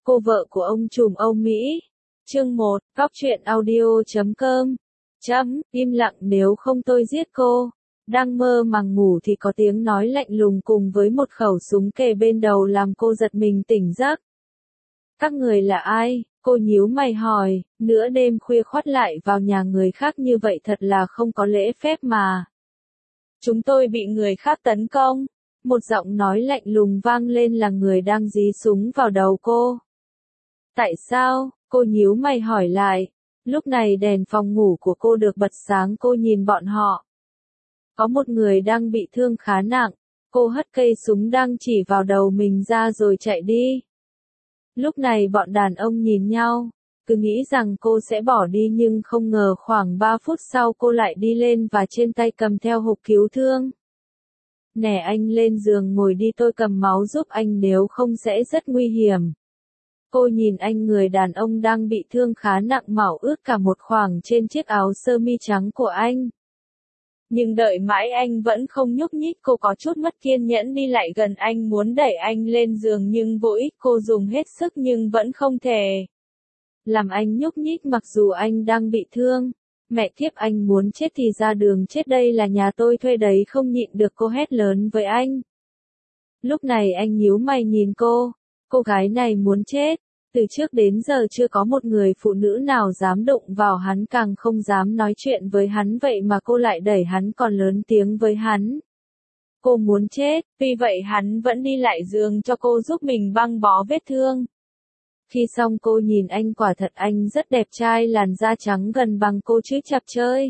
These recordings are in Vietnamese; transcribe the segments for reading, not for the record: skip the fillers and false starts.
Cô vợ của ông trùm Âu Mỹ. Chương 1, Góc truyện audio.com. Im lặng nếu không tôi giết cô. Đang mơ màng ngủ thì có tiếng nói lạnh lùng cùng với một khẩu súng kề bên đầu làm cô giật mình tỉnh giấc. Các người là ai? Cô nhíu mày hỏi, nửa đêm khuya khoắt lại vào nhà người khác như vậy thật là không có lễ phép mà. Chúng tôi bị người khác tấn công. Một giọng nói lạnh lùng vang lên là người đang dí súng vào đầu cô. Tại sao? Cô nhíu mày hỏi lại. Lúc này đèn phòng ngủ của cô được bật sáng, cô nhìn bọn họ. Có một người đang bị thương khá nặng. Cô hất cây súng đang chỉ vào đầu mình ra rồi chạy đi. Lúc này bọn đàn ông nhìn nhau, cứ nghĩ rằng cô sẽ bỏ đi nhưng không ngờ khoảng 3 phút sau cô lại đi lên và trên tay cầm theo hộp cứu thương. Nè anh lên giường ngồi đi, tôi cầm máu giúp anh nếu không sẽ rất nguy hiểm. Cô nhìn anh người đàn ông đang bị thương khá nặng, máu ướt cả một khoảng trên chiếc áo sơ mi trắng của anh. Nhưng đợi mãi anh vẫn không nhúc nhích, cô có chút mất kiên nhẫn đi lại gần anh muốn đẩy anh lên giường nhưng vô ích, cô dùng hết sức nhưng vẫn không thể làm anh nhúc nhích mặc dù anh đang bị thương. Mẹ kiếp, anh muốn chết thì ra đường chết, đây là nhà tôi thuê đấy. Không nhịn được cô hét lớn với anh. Lúc này anh nhíu mày nhìn cô gái này muốn chết. Từ trước đến giờ chưa có một người phụ nữ nào dám đụng vào hắn, càng không dám nói chuyện với hắn, vậy mà cô lại đẩy hắn còn lớn tiếng với hắn. Cô muốn chết, vì vậy hắn vẫn đi lại giường cho cô giúp mình băng bó vết thương. Khi xong cô nhìn anh, quả thật anh rất đẹp trai, làn da trắng gần bằng cô chứ chập chơi.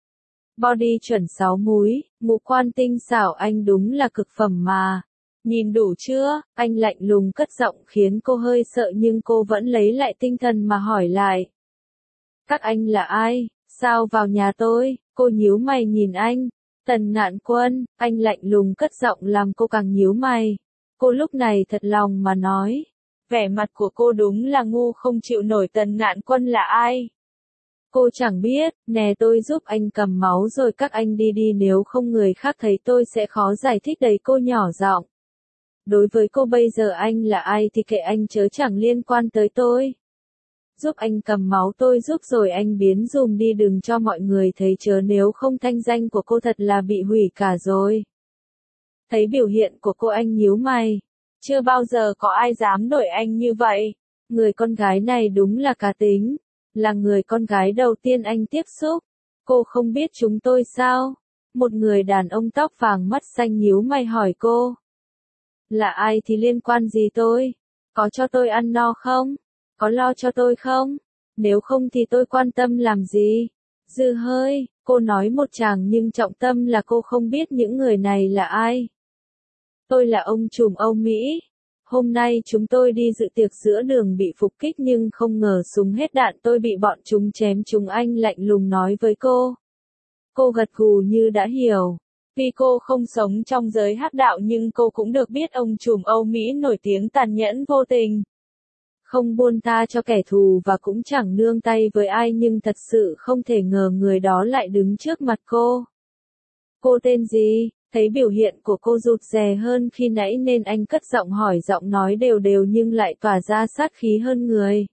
Body chuẩn 6 múi, ngũ quan tinh xảo, anh đúng là cực phẩm mà. Nhìn đủ chưa? Anh lạnh lùng cất giọng khiến cô hơi sợ nhưng cô vẫn lấy lại tinh thần mà hỏi lại. Các anh là ai? Sao vào nhà tôi? Cô nhíu mày nhìn anh. Tần Ngạn Quân, anh lạnh lùng cất giọng làm cô càng nhíu mày. Cô lúc này thật lòng mà nói. Vẻ mặt của cô đúng là ngu không chịu nổi. Tần Ngạn Quân là ai? Cô chẳng biết. Nè tôi giúp anh cầm máu rồi các anh đi đi, nếu không người khác thấy tôi sẽ khó giải thích đấy. Cô nhỏ giọng. Đối với cô bây giờ anh là ai thì kệ anh, chớ chẳng liên quan tới tôi. Giúp anh cầm máu tôi giúp rồi anh biến dùm đi, đừng cho mọi người thấy chớ, nếu không thanh danh của cô thật là bị hủy cả rồi. Thấy biểu hiện của cô anh nhíu mày. Chưa bao giờ có ai dám đuổi anh như vậy. Người con gái này đúng là cá tính. Là người con gái đầu tiên anh tiếp xúc. Cô không biết chúng tôi sao? Một người đàn ông tóc vàng mắt xanh nhíu mày hỏi cô. Là ai thì liên quan gì tôi? Có cho tôi ăn no không? Có lo cho tôi không? Nếu không thì tôi quan tâm làm gì? Dư hơi, cô nói một tràng nhưng trọng tâm là cô không biết những người này là ai. Tôi là ông trùm Âu Mỹ. Hôm nay chúng tôi đi dự tiệc giữa đường bị phục kích nhưng không ngờ súng hết đạn, tôi bị bọn chúng chém trúng, anh lạnh lùng nói với cô. Cô gật gù như đã hiểu. Vì cô không sống trong giới hắc đạo nhưng cô cũng được biết ông trùm Âu Mỹ nổi tiếng tàn nhẫn vô tình. Không buông tha cho kẻ thù và cũng chẳng nương tay với ai, nhưng thật sự không thể ngờ người đó lại đứng trước mặt cô. Cô tên gì? Thấy biểu hiện của cô rụt rè hơn khi nãy nên anh cất giọng hỏi, giọng nói đều đều nhưng lại tỏa ra sát khí hơn người.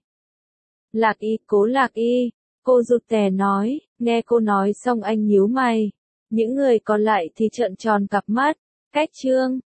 Lạc Y, Cố Lạc Y. Cô rụt rè nói. Nghe cô nói xong anh nhíu mày. Những người còn lại thì trợn tròn cặp mắt. Cách chương.